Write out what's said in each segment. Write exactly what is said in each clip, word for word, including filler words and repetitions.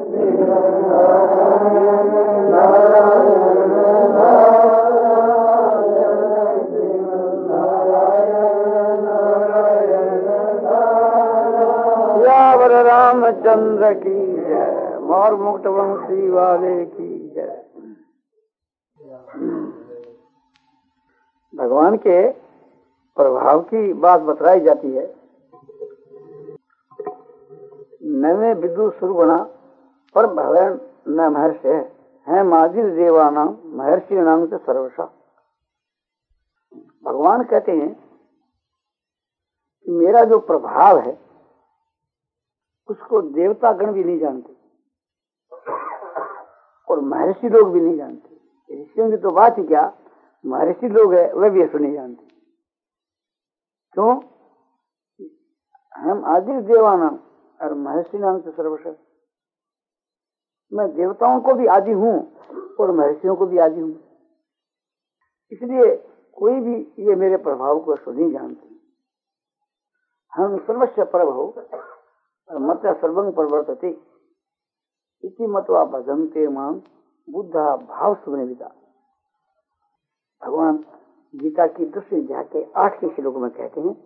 रामचंद्र की जय, मोर मुक्त वंशी वाले की जय। भगवान के प्रभाव की बात बतलाई जाती है। नवे विदु सुरगुणा पर भवन न महर्षि है माजिर देवाना महर्षि नाम से सर्वशा। भगवान कहते हैं कि मेरा जो प्रभाव है उसको देवता गण भी नहीं जानते और महर्षि लोग भी नहीं जानते। ऋषियों की तो बात ही क्या, महर्षि लोग है वे भी ऐसा नहीं जानते। क्यों? हम आदि देवाना और महर्षि नाम से सर्वशा। मैं देवताओं को भी आदि हूँ और महर्षियों को भी आदि हूँ, इसलिए कोई भी ये मेरे प्रभाव को ऐसा नहीं जानते। हम सर्वस्व प्रभव मत सर्वं प्रवर्तते इति मत्वा भजन्ते मां बुद्धा भाव सुनिविदा। भगवान गीता की दूसरी अध्याय के आठ के श्लोक में कहते हैं,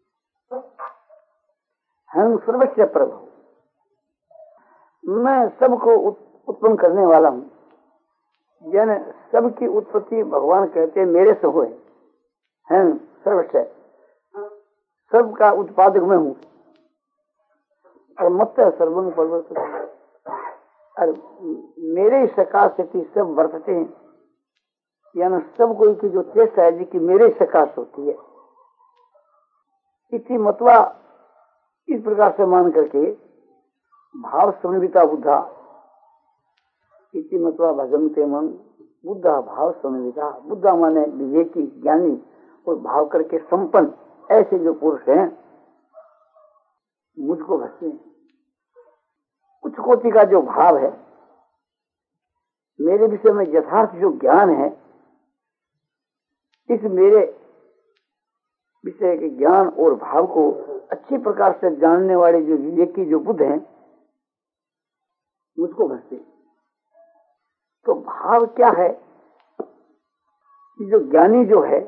हम सर्वस्व प्रभु, मैं सबको उत्पन्न करने वाला हूँ। यानी सबकी उत्पत्ति भगवान कहते हैं मेरे से हुए। हम सर्वस्व, सबका उत्पादक मैं हूँ। और मत सर्वं प्रवर्तते, और मेरे ही सकाश से सब वर्तते हैं। यानी सब कोई की जो चेष्टा है जी कि मेरे सकाश होती है। इसी मतवा इस प्रकार से मान करके भाव समन्विता बुद्धा, इसी मतवा भजन्ते मन बुद्धा भाव समन्विता। बुद्धा माने विवेकी ज्ञानी और भाव करके संपन्न ऐसे जो पुरुष हैं मुझको भजते हैं। उच्च कोटि का जो भाव है, मेरे विषय में यथार्थ जो ज्ञान है, इस मेरे विषय के ज्ञान और भाव को अच्छी प्रकार से जानने वाले जो विवेकी जो बुद्ध हैं मुझको भजते। तो भाव क्या है कि जो ज्ञानी जो है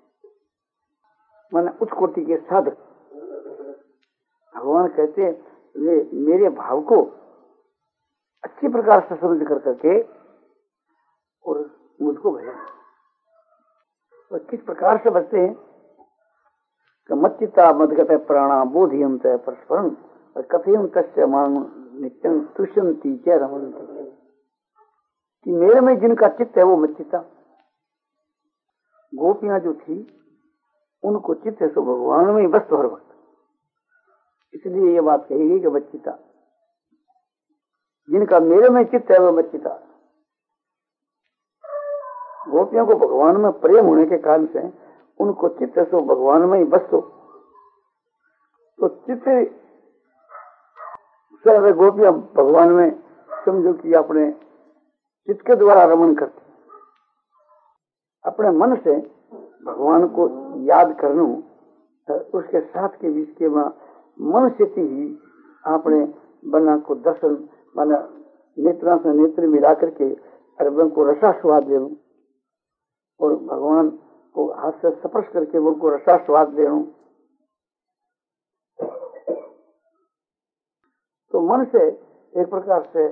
माने उच्च कोटि के साधक, भगवान कहते हैं वे मेरे भाव को अच्छी प्रकार से समझ कर करके और मुझको भजन। और किस प्रकार से बचते हैं कि मच्चिता मदगत प्राणा बोधियम तय परस्परम और कथयम तस्य मांग नित्यं तुष्यंती च रमन्ति। कि मेरे में जिनका चित्त है वो मच्चिता। गोपियां जो थी उनको चित्त है सो भगवान में बस हर वक्त। इसलिए ये बात कही गई कि मच्चिता, जिनका मेरे में चित्त है वो मच्चिता। गोपियों को भगवान में प्रेम होने के कारण से उनको चित्त है सो भगवान में ही बस हो। तो चित्त से गोपियां भगवान में समझो कि अपने चित्त के द्वारा रमण करते, अपने मन से भगवान को याद करना, उसके साथ के बीच के मन से ही आपने बना को दर्शन माना नेत्रा से नेत्र मिला करके अरबन को रसास्वाद दे लूं और भगवान को हाथ से स्पर्श करके उनको रसास्वाद दे लूं। तो मन से एक प्रकार से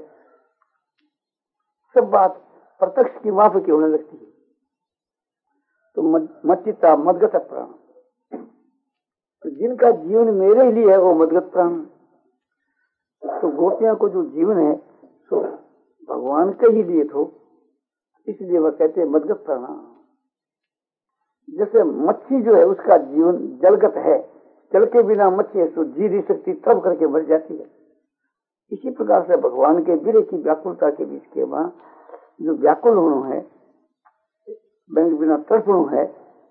सब बात प्रत्यक्ष की माफी की होने लगती है। तो मच्चिता मदगत प्राण, तो जिनका जीवन मेरे लिए है वो मदगत प्राण। तो गोपियां को जो जीवन है तो भगवान के ही लिए थो, इसलिए वह कहते हैं मदगत प्राण। जैसे मच्छी जो है उसका जीवन जलगत है, जल के बिना मच्छी है तो जी नहीं सकती, तब करके मर जाती है। इसी प्रकार से भगवान के विरह की व्याकुलता के बीच के वहां जो व्याकुल होना है, बैंक बिना तड़पणु है।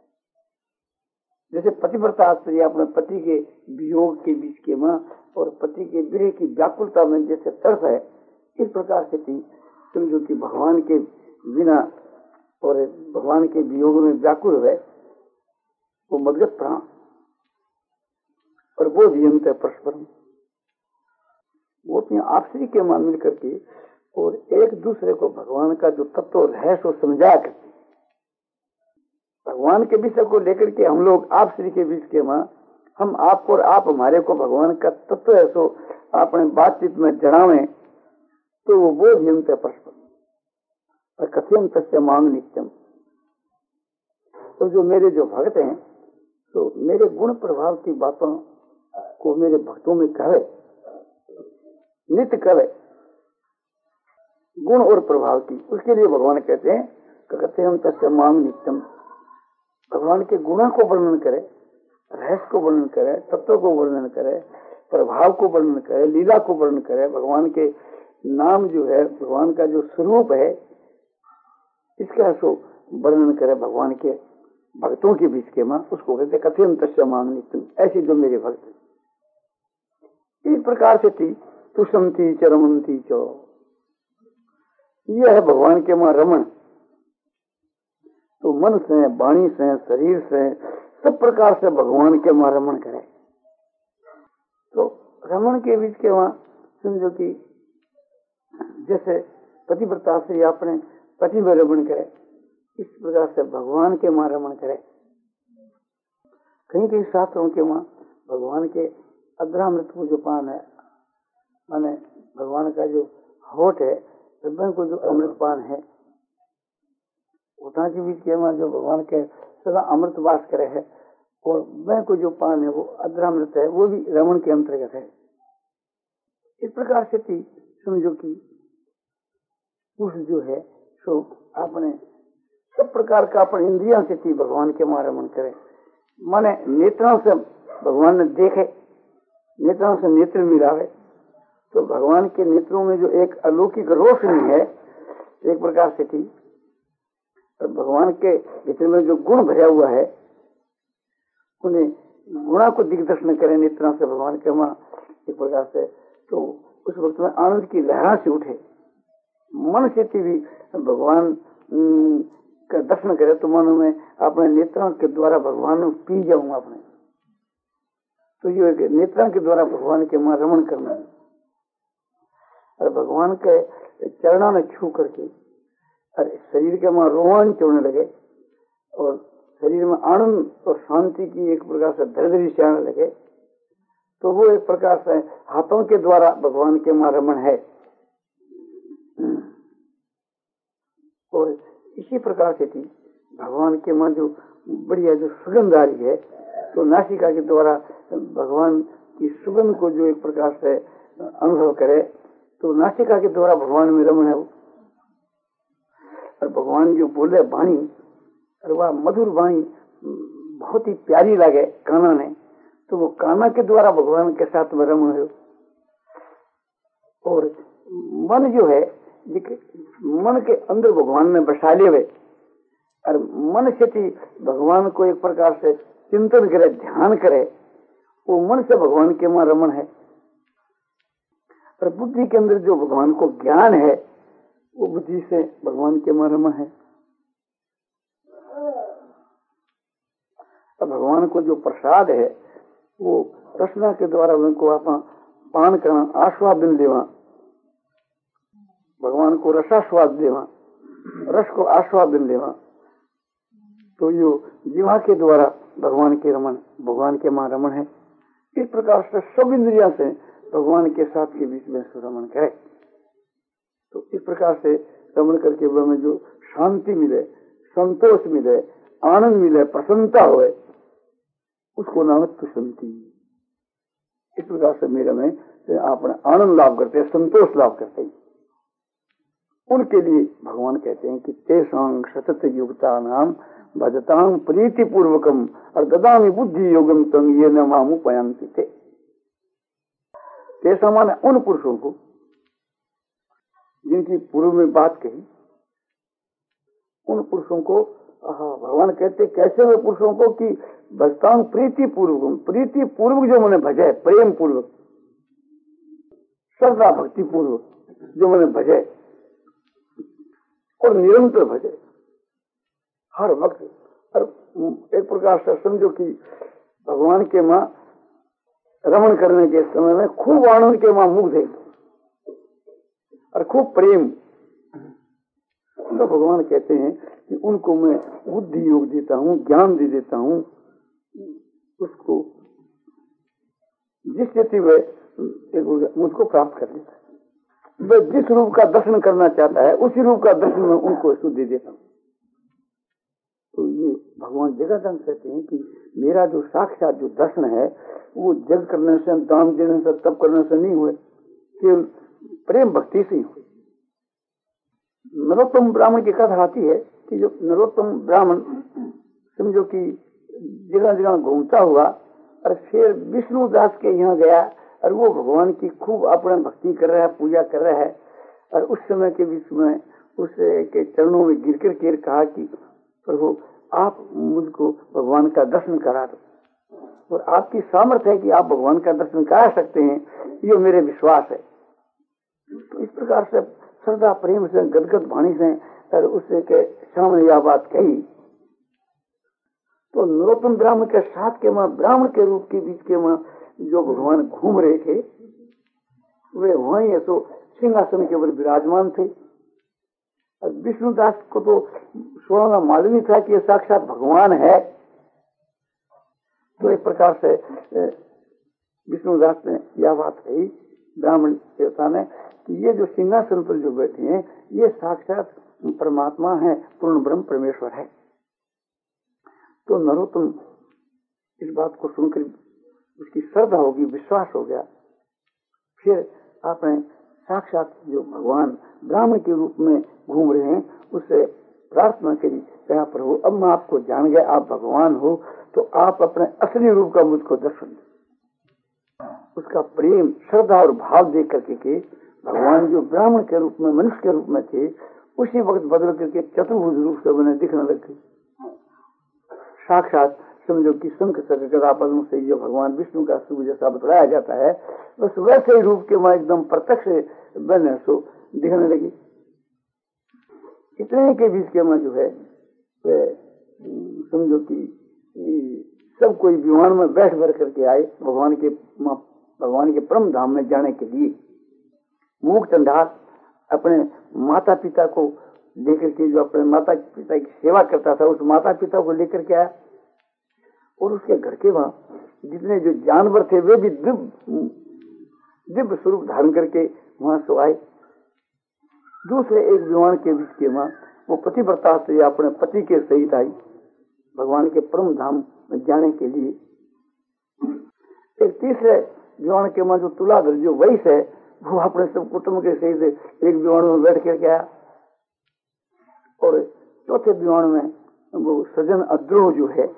जैसे पतिव्रता स्त्री अपने पति के वियोग के बीच के मां और पति के विरह की व्याकुलता में जैसे तड़प है, इस प्रकार से थी समझो कि भगवान के बिना और भगवान के वियोग में व्याकुल है वो मदगत प्राण। और वो नियमित है परस्परम। वो कहती आपसी के मान मिल करके और एक दूसरे को भगवान का जो तत्व रहस्य समझा करते, भगवान के विषय को लेकर के हम लोग आपसी के बीच के मां हम आपको और आप हमारे को भगवान का तत्व है सो अपने बातचीत में जड़ावे तो वो बोध हिमते परस्पर और कथ्यम तस्य मांग नित्यम। तो जो मेरे जो भक्त हैं तो मेरे गुण प्रभाव की बातों को मेरे भक्तों में कहे, नित्य करे गुण और प्रभाव की, उसके लिए भगवान कहते हैं कथ्यम तस्य मांग नित्यम। भगवान के गुणों को वर्णन करे, रहस्य को वर्णन करे, तत्व को वर्णन करे, प्रभाव को वर्णन करे, लीला को वर्णन करे, भगवान के नाम जो है, भगवान का जो स्वरूप है इसका सो वर्णन करे भगवान के भक्तों के बीच के मां, उसको कहते कथ्यम तस्य मांग नित्यम। ऐसे जो मेरे भक्त इस प्रकार से थी तुषंती च रमंती चो, यह है भगवान के मां रमन। तो मन से, वाणी से, शरीर से, सब प्रकार से भगवान के मां रमन करे। तो रमन के बीच के वहां समझो कि जैसे पतिव्रता से अपने पति में रमन करे, इस प्रकार से भगवान के मां रमन करे। कहीं कहीं शास्त्रों के वहां भगवान के अद्रामृत को जो पान है, माने भगवान का जो होठ है, हृदय को जो अमृत पान है, उठा के बीच के वहां जो भगवान के सदा अमृत वास करे है, और मैं को जो पान है वो अद्रामृत है, वो भी रमन के अंतर्गत है। इस प्रकार से थी समझो कि पुरुष जो है सो अपने सब प्रकार का अपने इंद्रियों से थी भगवान के मां रमन करे। माने नेत्रों से भगवान ने देखे, नेत्रों से नेत्र मिलावे, तो भगवान के नेत्रों में जो एक अलौकिक रोशनी है एक प्रकार से थी, और भगवान के भीतर में जो गुण भरा हुआ है उन्हें गुणा को दिग्दर्शन करे नेत्रों से भगवान के मां एक प्रकार से, तो उस वक्त में आनंद की लहरा से उठे। मन से भी भगवान का दर्शन करे तो मन में अपने नेत्रों के द्वारा भगवान पी जाऊंगा अपने, तो ये नेत्रों के द्वारा भगवान के मां रमन करना है। और भगवान के चरणों में छू करके और शरीर के मां रोमांच होने लगे और शरीर में आनंद और शांति की एक प्रकार से धैर्य से आने लगे, तो वो एक प्रकार से हाथों के द्वारा भगवान के मां रमन है। और इसी प्रकार से थी भगवान के मां जो बढ़िया जो सुगंध आ रही है, तो नासिका के द्वारा भगवान की सुगंध को जो एक प्रकार से अनुभव करे, तो नासिका के द्वारा भगवान में रमन है। और भगवान जो बोले वाणी, और वह मधुर वाणी बहुत ही प्यारी लगे काना ने, तो वो काना के द्वारा भगवान के साथ में रमन है। और मन जो है, मन के अंदर भगवान ने बसा ले हुए, और मन से थी भगवान को एक प्रकार से चिंतन करे, ध्यान करे, वो मन से भगवान के मां रमन है। और बुद्धि के अंदर जो भगवान को ज्ञान है, वो बुद्धि से भगवान के मां रमन है। और भगवान को जो प्रसाद है वो रसना के द्वारा उनको आप पान करना, आस्वादन देवा, भगवान को रसास्वाद देवा, रस को आस्वादन देवा, तो यो जीवा के द्वारा भगवान के रमन, भगवान के मां रमन है। इस प्रकार से सब इंद्रिया से भगवान के साथ के बीच में रमन करे, तो इस प्रकार से रमन करके हमें जो शांति मिले, संतोष मिले, आनंद मिले, प्रसन्नता होए, उसको नाम तुषंती। इस प्रकार से मेरे में अपने आनंद लाभ करते हैं, संतोष लाभ करते हैं। उनके लिए भगवान कहते हैं कि तेषां सतत युक्ता नाम भजतां प्रीति पूर्वकम और ददामि बुद्धि योगम तम ये न मामुपयांति थे। तेषां माने उन पुरुषों को जिनकी पूर्व में बात कही, उन पुरुषों को भगवान कहते कैसे वे पुरुषों को कि भजतां प्रीति पूर्वक, प्रीति पूर्वक जो मैंने भजे, प्रेम पूर्वक, श्रद्धा भक्ति पूर्वक जो मैंने भजे और निरंतर भजे हर वक्त। और एक प्रकार से समझो कि भगवान के मां रमन करने के समय में खूब आनंद के मां मुग्ध है, और खूब प्रेम। तो भगवान कहते हैं कि उनको मैं बुद्धि योग देता हूँ, ज्ञान दे देता हूँ, उसको जिस स्थिति में मुझको प्राप्त कर लेता है। वह जिस रूप का दर्शन करना चाहता है उसी रूप का दर्शन में उनको इसको दे देता हूँ। तो ये भगवान जगदानंद कहते हैं कि मेरा जो साक्षात जो दर्शन है वो जग करने से, दान देने से, तप करने से नहीं हुए, केवल प्रेम भक्ति से ही हुए। नरोत्तम ब्राह्मण की कथा आती है कि जो नरोत्तम ब्राह्मण समझो कि जगह जगह घूमता हुआ और फिर विष्णु दास के यहाँ गया और वो भगवान की खूब अपना भक्ति कर रहा है, पूजा कर रहा है। और उस समय के बीच में उसके चरणों में गिर कर के कहा कि प्रभु आप मुझको भगवान का दर्शन करा दो, और आपकी सामर्थ्य है कि आप भगवान का दर्शन करा सकते हैं, ये मेरे विश्वास है। तो इस प्रकार से श्रद्धा प्रेम से गदगद वाणी से और उससे के सामने यह बात कही। तो नरोत्तम ब्राह्मण के साथ के मां ब्राह्मण के रूप के बीच के मां जो भगवान घूम रहे थे वे वहीं तो सिंहासन के ऊपर विराजमान थे। और विष्णुदास को तो स्वयं मालूम ही था कि ये साक्षात भगवान है। तो एक प्रकार से विष्णुदास ने यह बात कही ब्राह्मण देवता ने कि ये जो सिंहासन पर जो बैठे हैं ये साक्षात परमात्मा है, पूर्ण ब्रह्म परमेश्वर है। तो नरोत्तम इस बात को सुनकर उसकी श्रद्धा होगी, विश्वास हो गया। फिर आपने साक्षात जो भगवान ब्राह्मण के रूप में घूम रहे हैं उससे प्रार्थना करी, कहा प्रभु अब मैं आपको जान गया, आप भगवान हो, तो आप अपने असली रूप का मुझको दर्शन दो। उसका प्रेम, श्रद्धा और भाव देख करके के भगवान जो ब्राह्मण के रूप में, मनुष्य के रूप में थे, उसी वक्त बदल करके चतुर्भुज रूप से उन्हें दिखने लग गई। साक्षात समझो कि शंख चक्र गदा पद्म से जो भगवान विष्णु का स्वरूप जैसा बतलाया जाता है बस वैसे ही रूप के वहां एकदम प्रत्यक्ष बने सो दिखने लगी। इतने के बीच के वहां जो है समझो कि सब कोई विमान में बैठ भर करके आए भगवान के भगवान के परम धाम में जाने के लिए। मूक चंडाल अपने माता पिता को लेकर के, जो अपने माता पिता की सेवा करता था, उस माता पिता को लेकर के आया और उसके घर के वहां जितने जो जानवर थे वे भी दिव्य दिव्य स्वरूप धारण करके वहां से आए। दूसरे एक विमान के बीच के वहां वो पतिव्रता से अपने पति के सहित आई भगवान के परम धाम में जाने के लिए। एक तीसरे विमान के वहां जो तुलाधर जो वैश्य है वो अपने सब कुटुंब के सहित एक विमान में बैठ कर गया। और चौथे विमान में वो सजन अद्रोह जो है,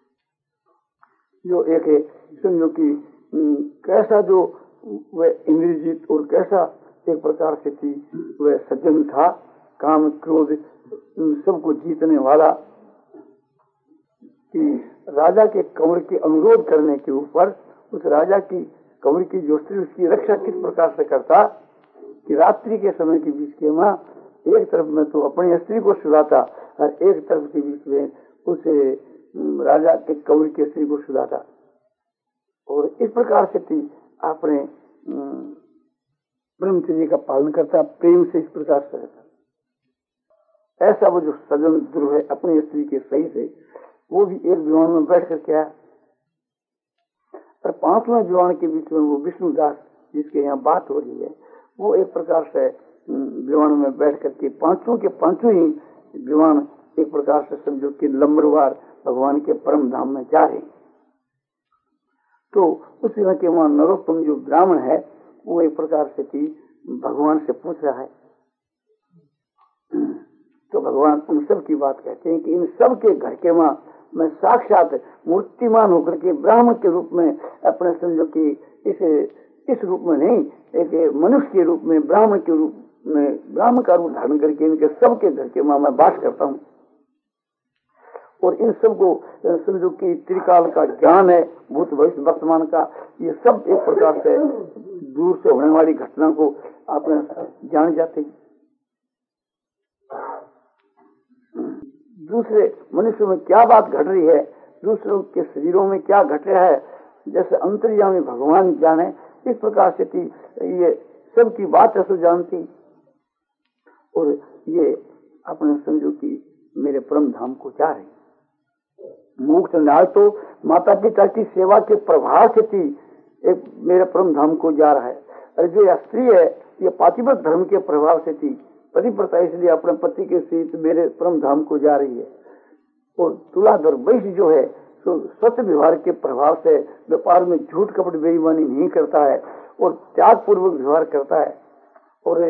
जो एक है समझो कि कैसा जो वह इंद्रजीत और कैसा एक प्रकार से थी वह सज्जन था, काम क्रोध सबको जीतने वाला, कि राजा के कंवर के अनुरोध करने के ऊपर उस राजा की कंवर की जो स्त्री उसकी रक्षा किस प्रकार से करता कि रात्रि के समय के बीच के वहां एक तरफ में तो अपनी स्त्री को सुलाता और एक तरफ के बीच में उसे राजा के कंवर की स्त्री को सुलाता। और इस प्रकार से थी आपने ब्रह्मचर्य का पालन करता, प्रेम से इस प्रकार से रहता। ऐसा वो जो सजन ध्रुव है अपनी स्त्री के सही से वो भी एक विमान में बैठ करके आया। और पांचवें विमान के बीच में वो विष्णुदास जिसके यहाँ बात हो रही है वो एक प्रकार से विमान में बैठ करके पांचों के पांचों ही विमान एक प्रकार से समझो कि लंबरवार भगवान के परम धाम में जा रहे। तो उस समय के वहां नरोत्तम जो ब्राह्मण है वो एक प्रकार से कि भगवान से पूछ रहा है। तो भगवान उन सब की बात कहते हैं कि इन सब के घर के वहां मैं साक्षात मूर्तिमान होकर के ब्राह्मण के रूप में अपने समझो कि इस इस रूप में नहीं, एक मनुष्य के रूप में, ब्राह्मण के रूप में, ब्राह्मण का रूप धारण करके इनके सबके घर के वहां मैं वास करता हूँ। और इन सबको समझो कि त्रिकाल का ज्ञान है, भूत भविष्य वर्तमान का, ये सब एक प्रकार से दूर से होने वाली घटना को आपने जान जाते हैं। दूसरे मनुष्य में क्या बात घट रही है, दूसरों के शरीरों में क्या घट रहा है, जैसे अंतर्यामी भगवान जाने, इस प्रकार से थी ये सब की बात ऐसे जानती। और ये अपने समझो कि मेरे परम धाम को जा रही। मुक्त नाल तो माता पिता की सेवा के प्रभाव से थी एक मेरे परम धाम को जा रहा है, और जो यह स्त्री है ये पातिव्रत धर्म के प्रभाव से थी पतिव्रता, इसलिए अपने पति के सहित मेरे परम धाम को जा रही है। और तुलाधर वैश्य जो है तो सत्य व्यवहार के प्रभाव से व्यापार में झूठ कपट बेईमानी नहीं करता है और त्याग पूर्वक व्यवहार करता है, और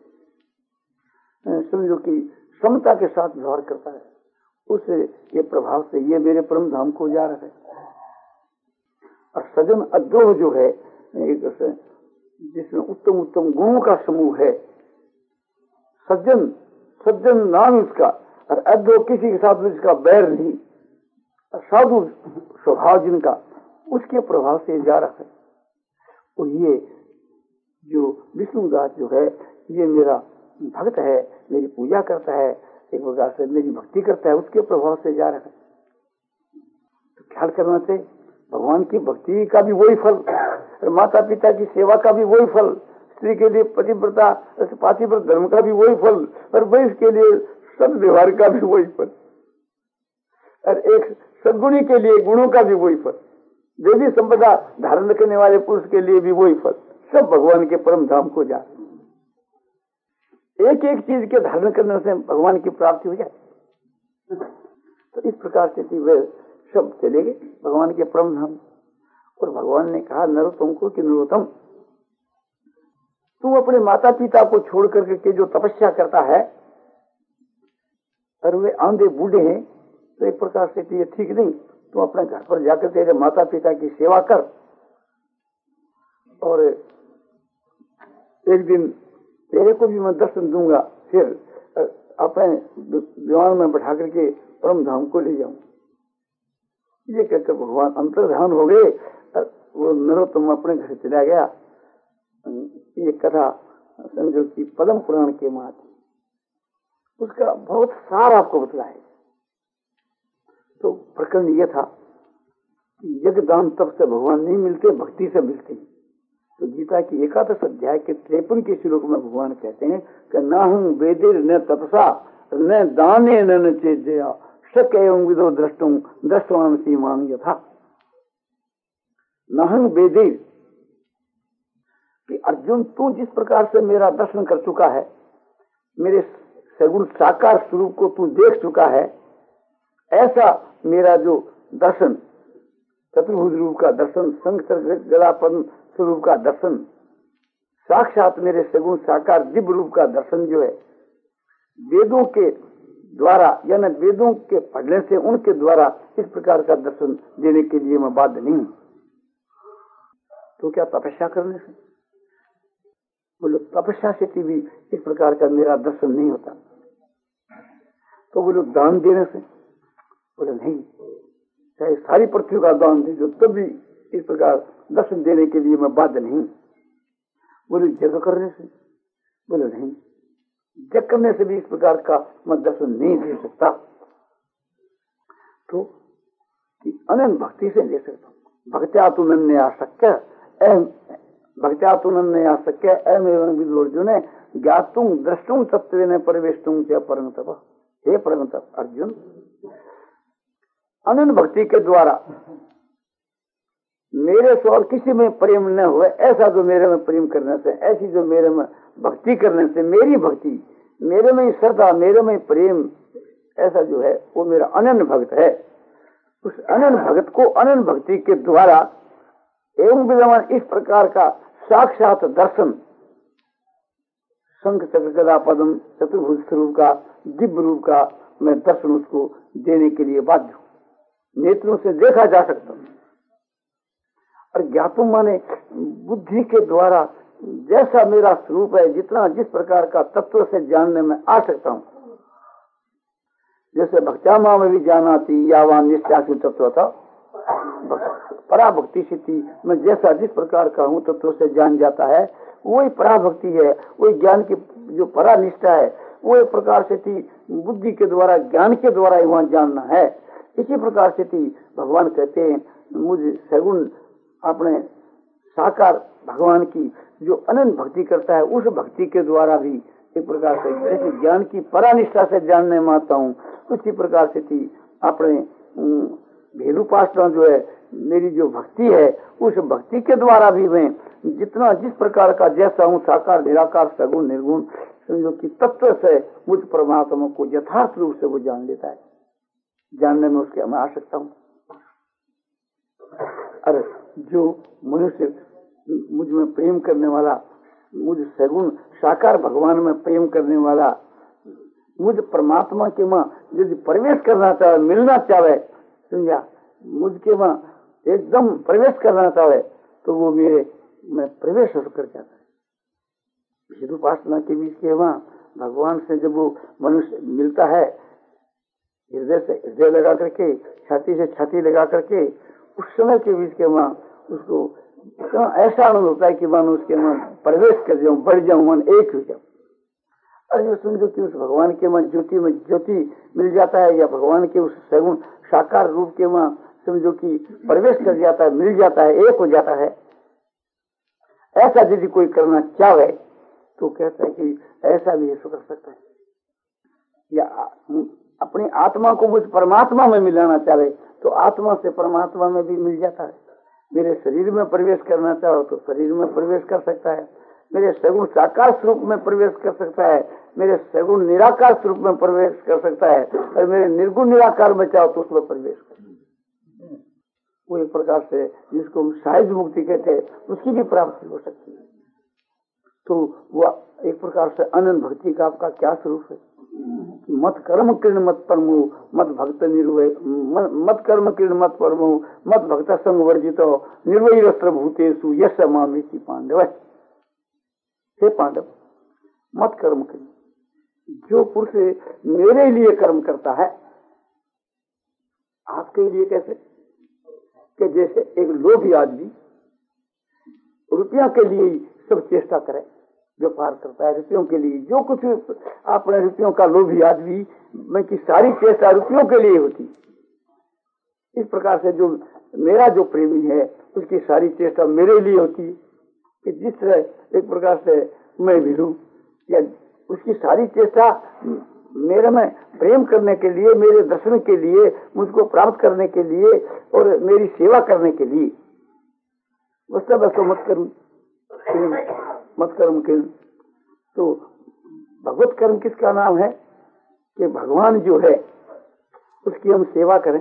समझो कि समता के साथ व्यवहार करता है। उस ये प्रभाव से ये मेरे परम धाम को जा रहा है। और सजन अद्रोह जो है जिसमें उत्तम उत्तम गुणों का समूह है, सज्जन सज्जन नाम इसका, और अद्रोह किसी के साथ इसका बैर नहीं, साधु स्वभाव जिनका, उसके प्रभाव से जा रहा है। और ये जो विष्णुदास जो है ये मेरा भक्त है, मेरी पूजा करता है, एक प्रकार से मेरी भक्ति करता है, उसके प्रभाव से जा रहा है। तो ख्याल करना चाहिए भगवान की भक्ति का भी वही फल, माता पिता की सेवा का भी वही फल, स्त्री के लिए पतिव्रता पातिव्रत धर्म का भी वही फल, और वैश्य के लिए सद व्यवहार का भी वही फल, और एक सद्गुणी के लिए गुणों का भी वही फल, देवी संपदा धारण करने वाले पुरुष के लिए भी वही फल। सब भगवान के परम धाम को जा, एक एक चीज के धारण करने से भगवान की प्राप्ति हो जाए। तो इस प्रकार से वे सब चले गए भगवान के परम धाम। और भगवान ने कहा नरोत्तम को कि नरोत्तम, तू अपने माता पिता को छोड़ करके के जो तपस्या करता है और वे आंधे बूढ़े हैं, तो एक प्रकार से ये ठीक नहीं। तू अपने घर पर जाकर तेरे माता पिता की सेवा कर, और एक दिन तेरे को भी मैं दर्शन दूंगा, फिर अपने विमान में बैठा करके परम धाम को ले जाऊं। ये कहकर भगवान अंतर्धान हो गए, वो नरोत्तम अपने घर चला गया। ये कथा समझो कि पद्म पुराण के मात, उसका बहुत सार आपको बतला है। तो प्रकरण ये था कि यज्ञदान तब से भगवान नहीं मिलते, भक्ति से मिलते हैं। तो गीता की एकादश अध्याय के तिरपन के श्लोक में भगवान कहते हैं कि न हम वेदिर न तपसा न दाने न चेजया शक एवं विदो दृष्टुम दृष्टवान सीमान यथा। न हम वेदिर कि अर्जुन तू जिस प्रकार से मेरा दर्शन कर चुका है, मेरे सगुण साकार स्वरूप को तू देख चुका है, ऐसा मेरा जो दर्शन चतुर्भुज रूप का दर्शन, संग गलापन स्वरूप का दर्शन, साक्षात मेरे सगुण साकार दिव्य रूप का दर्शन जो है, वेदों के द्वारा यानी वेदों के पढ़ने से उनके द्वारा इस प्रकार का दर्शन देने के लिए मैं बाध्य नहीं हूं। तो क्या तपस्या करने से? बोलो तपस्या से भी इस प्रकार का मेरा दर्शन नहीं होता। तो बोलो दान देने से? बोले नहीं, चाहे सारी पृथ्वी का दान दे दो तब भी इस प्रकार दर्शन देने के लिए मैं बाध्य नहीं। बोले जग करने से? बोले नहीं, जग करने से भी इस प्रकार का मैं दर्शन नहीं दे सकता। तो अनंत भक्ति से दे सकता हूँ। भक्त्या तु नन्य आशक्य भक्त्या तु नन्य आशक्य एवं विदुर्जुन ज्ञातुं द्रष्टुं तत्वेन परिवेष्टुं च परम तप। हे परम तप अर्जुन, अनंत भक्ति के द्वारा मेरे से और किसी में प्रेम न हुए, ऐसा जो मेरे में प्रेम करने से, ऐसी जो मेरे में भक्ति करने से, मेरी भक्ति, मेरे में श्रद्धा, मेरे में प्रेम, ऐसा जो है वो मेरा अनन्य भक्त है। उस अनन्य भक्त को अनन्य भक्ति के द्वारा एवं विद्यमान इस प्रकार का साक्षात दर्शन, शंख चक्र गदा पद्म चतुर्भुज स्वरूप का दिव्य रूप का मैं दर्शन उसको देने के लिए बाध्य हूँ। नेत्रों से देखा जा सकता हूँ। और ज्ञातुम माने बुद्धि के द्वारा जैसा मेरा स्वरूप है, जितना जिस प्रकार का तत्व से जानने में आ सकता हूँ। जैसे भक्त्या मां में भी जाना थी यावान निश्चासी तत्व था, पराभक्ति से थी मैं जैसा जिस प्रकार का हूँ तत्व से जान जाता है, वही पराभक्ति है, वही ज्ञान की जो परा निष्ठा है, वो एक प्रकार से थी बुद्धि के द्वारा, ज्ञान के द्वारा ही वहां जानना है। इसी प्रकार से थी भगवान कहते हैं मुझे सगुण अपने साकार भगवान की जो अनंत भक्ति करता है, उस भक्ति के द्वारा भी एक प्रकार से जैसे ज्ञान की परानिष्ठा से जानने में आता हूँ, उसी प्रकार से थी अपने भेदुपासना जो है, मेरी जो भक्ति है, उस भक्ति के द्वारा भी मैं जितना जिस प्रकार का जैसा हूँ, साकार निराकार सगुण निर्गुण समझो कि तत्व से मुझ परमात्मा को यथार्थ रूप से वो जान लेता है। जानने में उसके मैं आ सकता हूँ। अरे जो मनुष्य मुझ में प्रेम करने वाला, मुझ सगुण साकार भगवान में प्रेम करने वाला, मुझ परमात्मा के मां यदि प्रवेश करना चाहे, मिलना चाहे, समझा, मुझके मां एकदम प्रवेश करना चाहे, तो वो मेरे में प्रवेश होकर जाता है। भेदुपासना के बीच के मां भगवान से जब वो मनुष्य मिलता है, हृदय से हृदय लगा करके, छाती से छाती लगा करके, उस समय के बीच के मां उसको ऐसा अनुभव होता है कि मानो उसके मन प्रवेश कर जाऊं, बढ़ जाऊं, मन एक हो जाऊं। अरे समझो कि उस भगवान के मन ज्योति में ज्योति मिल जाता है, या भगवान के उस सगुण साकार रूप के वहां समझो कि प्रवेश कर जाता है, मिल जाता है, एक हो जाता है। ऐसा यदि कोई करना चाहे तो कहता है कि ऐसा भी ऐसा कर सकता है। या अपनी आत्मा को मुझ परमात्मा में मिलाना चाहे तो आत्मा से परमात्मा में भी मिल जाता है। मेरे शरीर में प्रवेश करना चाहो तो शरीर में प्रवेश कर सकता है, मेरे सगुण साकार स्वरूप में प्रवेश कर सकता है, मेरे सगुण निराकार स्वरूप में प्रवेश कर सकता है, और मेरे निर्गुण निराकार में चाहो तो उसमें प्रवेश कर। वो एक प्रकार से जिसको हम सहज मुक्ति कहते हैं, उसकी भी प्राप्ति हो सकती है। तो वो एक प्रकार से अनंत भक्ति का आपका क्या स्वरूप है? मत कर्म किरण मत परमो मत भक्त निर्वय, मत कर्म किरण मत परमो मत भक्त संग वर्जितो निर्वय रस्त्र भूतेषु यश मामेति पांडव। हे पांडव, मत कर्म किरण, जो पुरुष मेरे लिए कर्म करता है, आपके लिए कैसे? कि जैसे एक लोभी आदमी रुपया के लिए सब चेष्टा करे, व्यापार करता है रुपयों के लिए, जो कुछ अपने रुपयों का लोभी आदमी में की सारी चेष्टा रुपयों के लिए होती। इस प्रकार से जो मेरा जो प्रेमी है उसकी सारी चेष्टा मेरे लिए होती, कि जिस तरह एक प्रकार से मैं भी हूँ, या उसकी सारी चेष्टा मेरे में प्रेम करने के लिए, मेरे दर्शन के लिए, मुझको प्राप्त करने के लिए और मेरी सेवा करने के लिए। वो सब ऐसा मत करूँ मत कर्म किरण। तो भगवत कर्म किसका नाम है? कि भगवान जो है उसकी हम सेवा करें,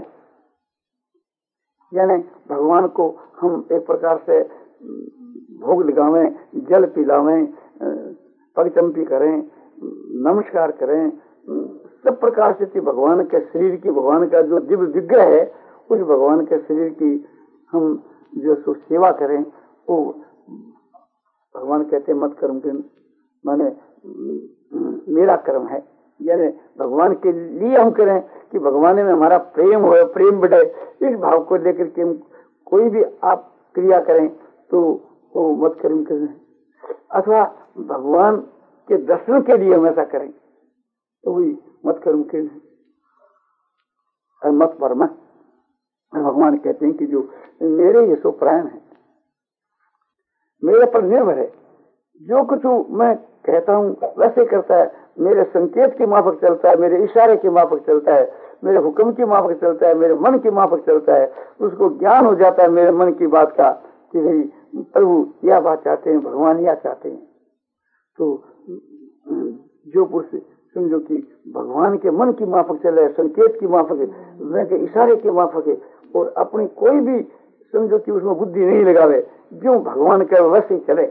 यानी भगवान को हम एक प्रकार से भोग लगावें, जल पिलावें, पगचंपी करें, नमस्कार करें, सब प्रकार से भगवान के शरीर की, भगवान का जो दिव्य विग्रह है उस भगवान के शरीर की हम जो सो सेवा करें। वो भगवान कहते हैं मत कर्म किरण, माने मेरा कर्म है, यानी भगवान के लिए हम करें कि भगवान में हमारा प्रेम हो, प्रेम बढ़े। इस भाव को लेकर के हम कोई भी आप क्रिया करें तो वो मत कर्म किरण है। अथवा भगवान के दर्शन के लिए हम ऐसा करें तो वही मत कर्म किरण है। मत परम, भगवान कहते हैं कि जो मेरे ये सो प्राण है, मेरे पर निर्भर है, जो कुछ मैं कहता हूँ वैसे करता है, मेरे संकेत के माफक चलता है, मेरे इशारे के माफक चलता है, मेरे हुक्म के माफक चलता है, मेरे मन के माफक चलता है। उसको ज्ञान हो जाता है मेरे मन की बात का कि भाई प्रभु यह बात चाहते हैं, भगवान यह चाहते हैं। तो जो पुरुष समझो कि भगवान के मन की माफक चले, संकेत की माफक है, इशारे के माफक है, और अपनी कोई भी समझो कि उसमें बुद्धि नहीं लगावे, जो भगवान के वैसे चले,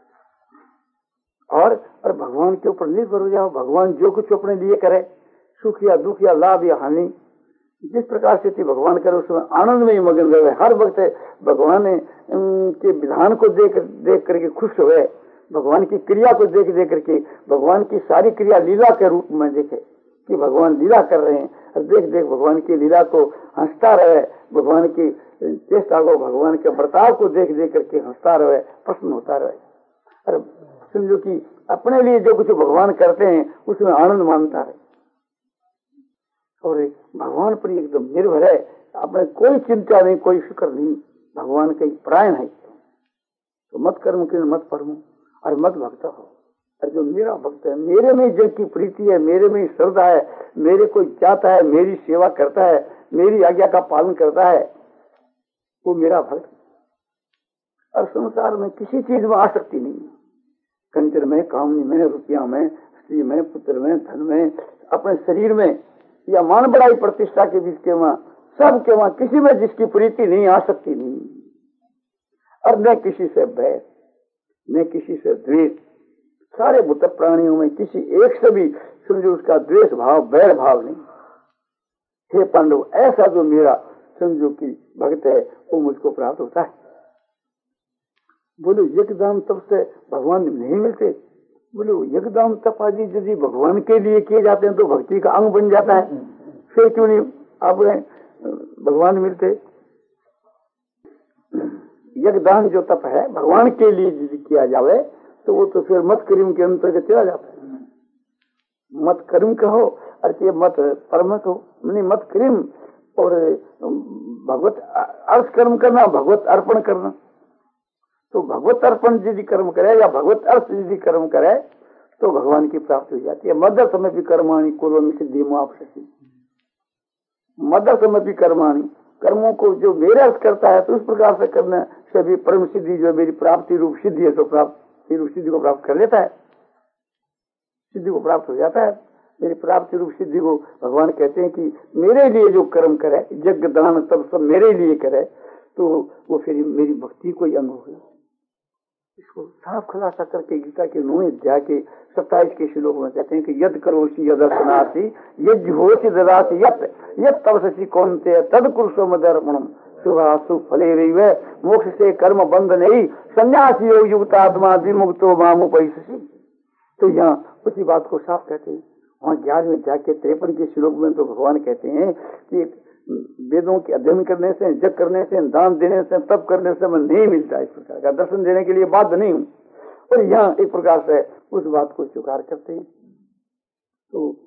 और और भगवान के ऊपर निर्भर हो जाओ। भगवान जो कुछ अपने लिए करे, सुख या दुख या लाभ या हानि, जिस प्रकार से भगवान करे उसमें आनंद में ही मगन रहे। हर वक्त भगवान के विधान को देख देख करके खुश हुए, भगवान की क्रिया को देख देख करके, भगवान की सारी क्रिया लीला के रूप में देखे कि भगवान लीला कर रहे हैं, और देख देख भगवान की लीला को हंसता रहे, भगवान की चेष्टा को, भगवान के बर्ताव को देख देख करके हंसता रहे, प्रसन्न होता रहे। और समझो कि अपने लिए जो कुछ भगवान करते हैं उसमें आनंद मानता है, और भगवान पर एकदम निर्भर है, अपने कोई चिंता नहीं, कोई फिक्र नहीं, भगवान के प्राण है। तो मत कर्म किरण मत परमो और मत भक्त हो। और जो मेरा भक्त है, मेरे में जग की प्रीति है, मेरे में श्रद्धा है, मेरे को चाहता है, मेरी सेवा करता है, मेरी आज्ञा का पालन करता है, वो मेरा भक्त। और संसार में किसी चीज में आसक्ति नहीं, कंचन में, कामनी में, रुपया में, स्त्री में, पुत्र में, धन में, अपने शरीर में या मान बड़ाई प्रतिष्ठा के बीच के वहां सब के वहां किसी में जिसकी प्रीति नहीं, आसक्ति नहीं, और न किसी से भय, न किसी से द्वेष। सारे भूत प्राणियों में किसी एक से भी समझो उसका द्वेष भाव, बैर भाव नहीं। हे पांडव, ऐसा जो मेरा समझो कि भक्त है वो मुझको प्राप्त होता है। बोलो यज्ञदान तप से भगवान नहीं मिलते? बोलो यज्ञदान तप आदि यदि भगवान के लिए किए जाते हैं तो भक्ति का अंग बन जाता है, फिर क्यों नहीं आपने भगवान मिलते? यज्ञदान जो तप है भगवान के लिए यदि किया जावे तो वो तो फिर मत कर्म के अंतर्गत चला जाता है। मत कर्म कहो अरे मत परम कहो, नहीं मत कर्म और भगवत अर्थ कर्म करना, भगवत अर्पण करना। तो भगवत अर्पण यदि कर्म करे या भगवत अर्थ यदि कर्म करे तो भगवान की प्राप्ति हो जाती है। मदर समय भी कर्माणी कुर्वन् सिद्धि मुआप्स्यसि, मदर समय भी कर्माणी, कर्मों को जो मेरे अर्थ करता है तो उस प्रकार से करने से भी परम सिद्धि जो मेरी प्राप्ति रूप सिद्धि है तो प्राप्ति रूप सिद्धि को प्राप्त कर लेता है, सिद्धि को प्राप्त हो जाता है। मेरी प्राप्ति रूप सिद्धि को भगवान कहते हैं कि मेरे लिए जो कर्म करे, यज्ञ दान तब सब मेरे लिए करे तो वो फिर मेरी भक्ति को ही अंग हो गया। इसको साफ खुलासा करके गीता के नौवें अध्याय के सत्ताईस के श्लोक में कहते हैं कि यद करोषि यदर्शनासी यज्ञ होषि ददासी यत यत तपसि कौन्तेय तद कुरुषो मदर्पणम शुभाशु फले रहिवे मोक्ष से कर्म बंध नहीं संन्यासी योग युक्त आत्मा विमुक्तो मामुपैषसि। तो यहाँ उसी बात को साफ कहते हैं। वहाँ ग्यारहवें अध्याय के तिरपन के श्लोक में तो भगवान कहते हैं कि वेदों के अध्ययन करने से, जग करने से, दान देने से, तप करने से मैं नहीं मिलता, इस प्रकार का दर्शन देने के लिए बाध्य नहीं हूँ। और यहाँ एक प्रकार से उस बात को स्वीकार करते हैं। तो